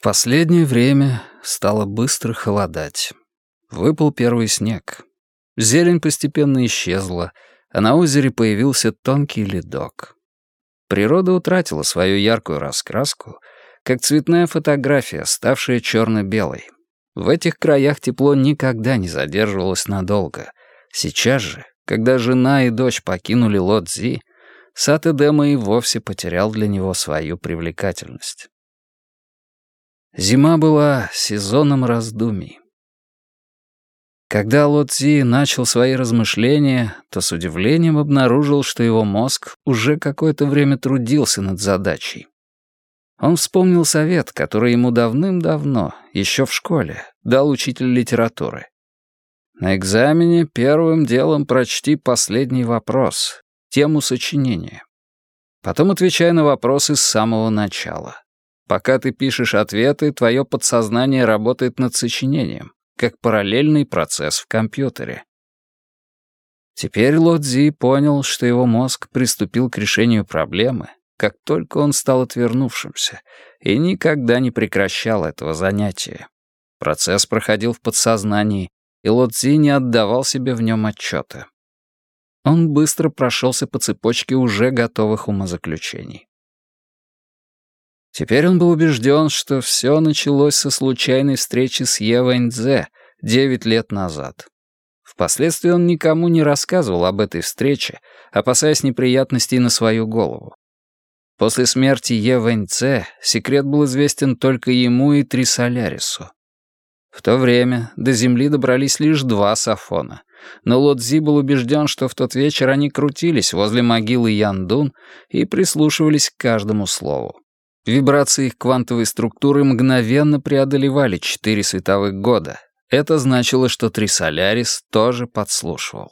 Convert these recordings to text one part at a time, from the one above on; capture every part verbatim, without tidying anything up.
Последнее время стало быстро холодать. Выпал первый снег. Зелень постепенно исчезла, а на озере появился тонкий ледок. Природа утратила свою яркую раскраску, как цветная фотография, ставшая черно-белой. В этих краях тепло никогда не задерживалось надолго. Сейчас же, когда жена и дочь покинули Лодзи, сад Эдема и вовсе потерял для него свою привлекательность. Зима была сезоном раздумий. Когда Лодзи начал свои размышления, то с удивлением обнаружил, что его мозг уже какое-то время трудился над задачей. Он вспомнил совет, который ему давным-давно, еще в школе, дал учитель литературы. На экзамене первым делом прочти последний вопрос, тему сочинения. Потом отвечай на вопросы с самого начала. Пока ты пишешь ответы, твое подсознание работает над сочинением, как параллельный процесс в компьютере. Теперь Лодзи понял, что его мозг приступил к решению проблемы, как только он стал отвернувшимся, и никогда не прекращал этого занятия. Процесс проходил в подсознании, и Лодзи не отдавал себе в нем отчета. Он быстро прошелся по цепочке уже готовых умозаключений. Теперь он был убежден, что все началось со случайной встречи с Е Вэньцзе девять лет назад. Впоследствии он никому не рассказывал об этой встрече, опасаясь неприятностей на свою голову. После смерти Е Вэньцзе секрет был известен только ему и Трисолярису. В то время до земли добрались лишь два Сафона, но Лодзи был убежден, что в тот вечер они крутились возле могилы Яндун и прислушивались к каждому слову. Вибрации их квантовой структуры мгновенно преодолевали четыре световых года. Это значило, что Трисолярис тоже подслушивал.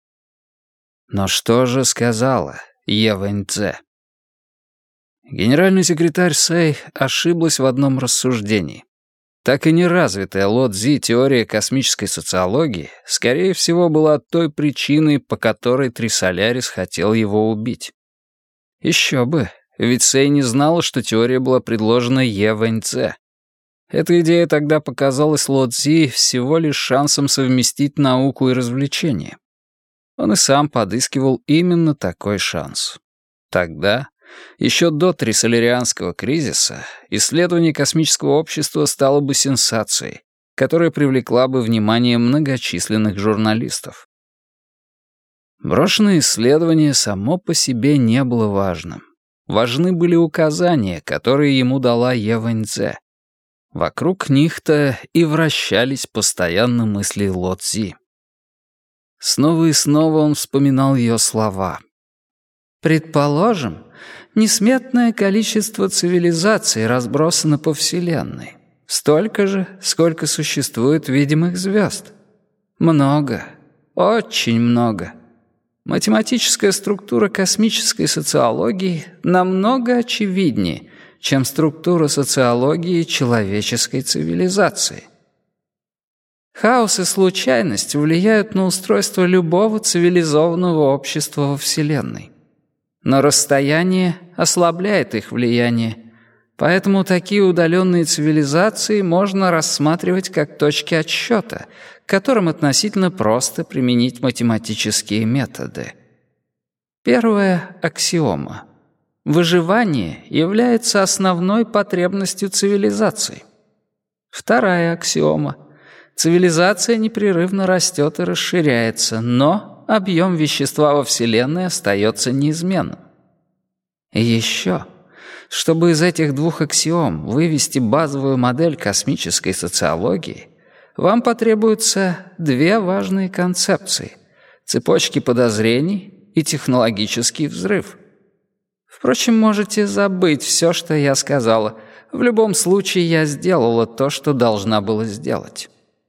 Но что же сказала Е Вэньцзе? Генеральный секретарь Сэй ошиблась в одном рассуждении. Так и неразвитая Лодзи теория космической социологии, скорее всего, была той причиной, по которой Трисолярис хотел его убить. Еще бы. Ведь Сэй не знала, что теория была предложена Е Вэньцзе. Эта идея тогда показалась Лодзи всего лишь шансом совместить науку и развлечение. Он и сам подыскивал именно такой шанс. Тогда, еще до трисоларианского кризиса, исследование космического общества стало бы сенсацией, которая привлекла бы внимание многочисленных журналистов. Брошенное исследование само по себе не было важным. Важны были указания, которые ему дала Е Вэньцзе. Вокруг них-то и вращались постоянно мысли Лодзи. Снова и снова он вспоминал ее слова. «Предположим, несметное количество цивилизаций разбросано по Вселенной. Столько же, сколько существует видимых звезд. Много, очень много. Математическая структура космической социологии намного очевиднее, чем структура социологии человеческой цивилизации. Хаос и случайность влияют на устройство любого цивилизованного общества во Вселенной. Но расстояние ослабляет их влияние, поэтому такие удаленные цивилизации можно рассматривать как точки отсчета, к которым относительно просто применить математические методы. Первая аксиома. Выживание является основной потребностью цивилизации. Вторая аксиома. Цивилизация непрерывно растет и расширяется, но объем вещества во Вселенной остается неизменным. И еще, чтобы из этих двух аксиом вывести базовую модель космической социологии, вам потребуются две важные концепции — цепочки подозрений и технологический взрыв. Впрочем, можете забыть все, что я сказала. В любом случае, я сделала то, что должна была сделать.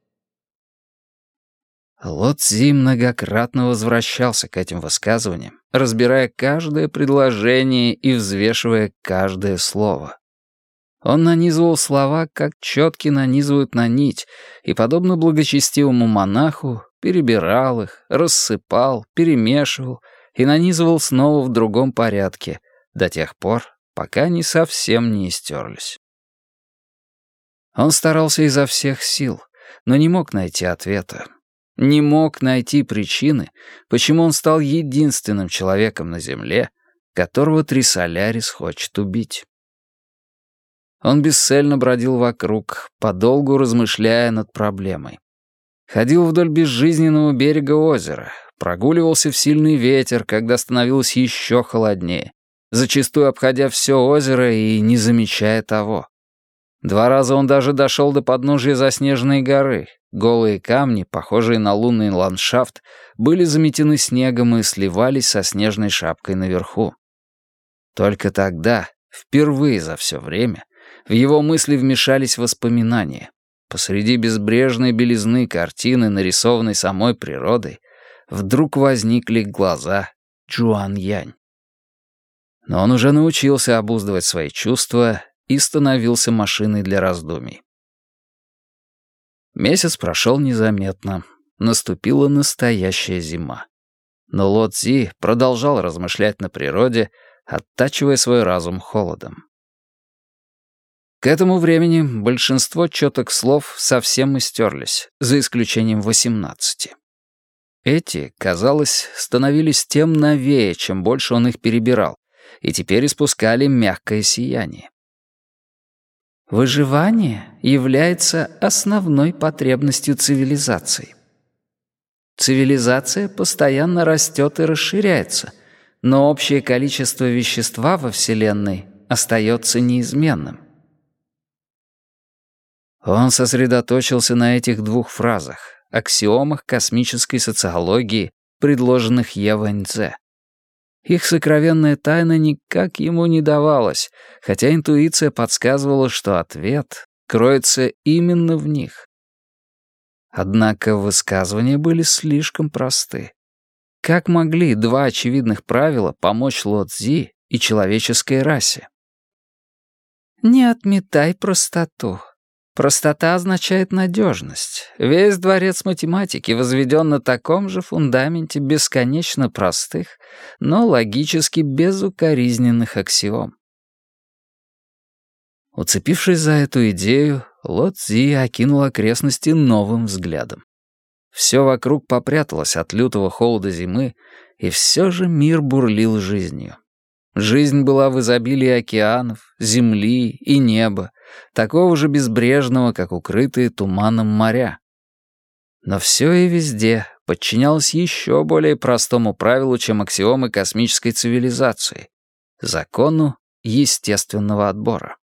Лодзи многократно возвращался к этим высказываниям, разбирая каждое предложение и взвешивая каждое слово. Он нанизывал слова, как четки нанизывают на нить, и, подобно благочестивому монаху, перебирал их, рассыпал, перемешивал и нанизывал снова в другом порядке, до тех пор, пока они совсем не истерлись. Он старался изо всех сил, но не мог найти ответа. Не мог найти причины, почему он стал единственным человеком на Земле, которого Трисолярис хочет убить. Он бесцельно бродил вокруг, подолгу размышляя над проблемой. Ходил вдоль безжизненного берега озера, прогуливался в сильный ветер, когда становилось еще холоднее, зачастую обходя все озеро и не замечая того. Два раза он даже дошел до подножия заснеженной горы. Голые камни, похожие на лунный ландшафт, были заметены снегом и сливались со снежной шапкой наверху. Только тогда, впервые за все время, в его мысли вмешались воспоминания. Посреди безбрежной белизны картины, нарисованной самой природой, вдруг возникли глаза Чжуаньянь. Но он уже научился обуздывать свои чувства и становился машиной для раздумий. Месяц прошел незаметно. Наступила настоящая зима. Но Ло Цзи продолжал размышлять на природе, оттачивая свой разум холодом. К этому времени большинство четок слов совсем истерлись, за исключением восемнадцати. Эти, казалось, становились тем новее, чем больше он их перебирал, и теперь испускали мягкое сияние. Выживание является основной потребностью цивилизации. Цивилизация постоянно растет и расширяется, но общее количество вещества во Вселенной остается неизменным. Он сосредоточился на этих двух фразах, аксиомах космической социологии, предложенных Е Вэньцзе. Их сокровенная тайна никак ему не давалась, хотя интуиция подсказывала, что ответ кроется именно в них. Однако высказывания были слишком просты. Как могли два очевидных правила помочь Ло Цзи и человеческой расе? «Не отметай простоту. Простота означает надежность. Весь дворец математики возведен на таком же фундаменте бесконечно простых, но логически безукоризненных аксиом». Уцепившись за эту идею, Ло Цзи окинул окрестности новым взглядом. Все вокруг попряталось от лютого холода зимы, и все же мир бурлил жизнью. Жизнь была в изобилии океанов, земли и неба, такого же безбрежного, как укрытые туманом моря. Но все и везде подчинялось еще более простому правилу, чем аксиомы космической цивилизации — закону естественного отбора.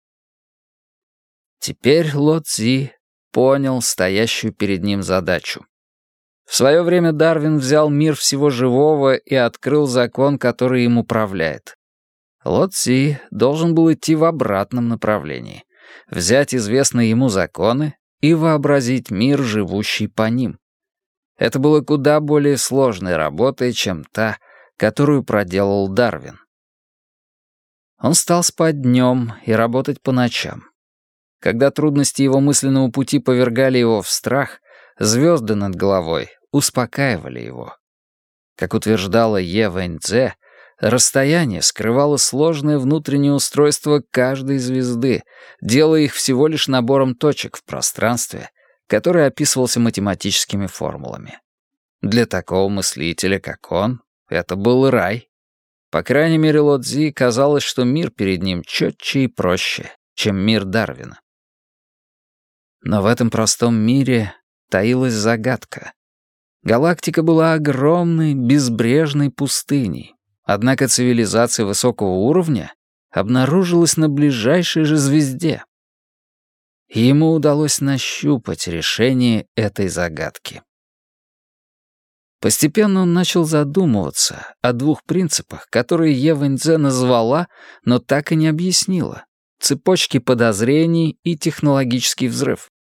Теперь Ло Цзи понял стоящую перед ним задачу. В свое время Дарвин взял мир всего живого и открыл закон, который им управляет. Ло Цзи должен был идти в обратном направлении, взять известные ему законы и вообразить мир, живущий по ним. Это было куда более сложной работой, чем та, которую проделал Дарвин. Он стал спать днем и работать по ночам. Когда трудности его мысленного пути повергали его в страх, звезды над головой успокаивали его. Как утверждала Е Вэньцзе, расстояние скрывало сложное внутреннее устройство каждой звезды, делая их всего лишь набором точек в пространстве, который описывался математическими формулами. Для такого мыслителя, как он, это был рай. По крайней мере, Ло Цзи казалось, что мир перед ним четче и проще, чем мир Дарвина. Но в этом простом мире таилась загадка. Галактика была огромной, безбрежной пустыней. Однако цивилизация высокого уровня обнаружилась на ближайшей же звезде. И ему удалось нащупать решение этой загадки. Постепенно он начал задумываться о двух принципах, которые Е Вэньцзе назвала, но так и не объяснила: цепочки подозрений и технологический взрыв.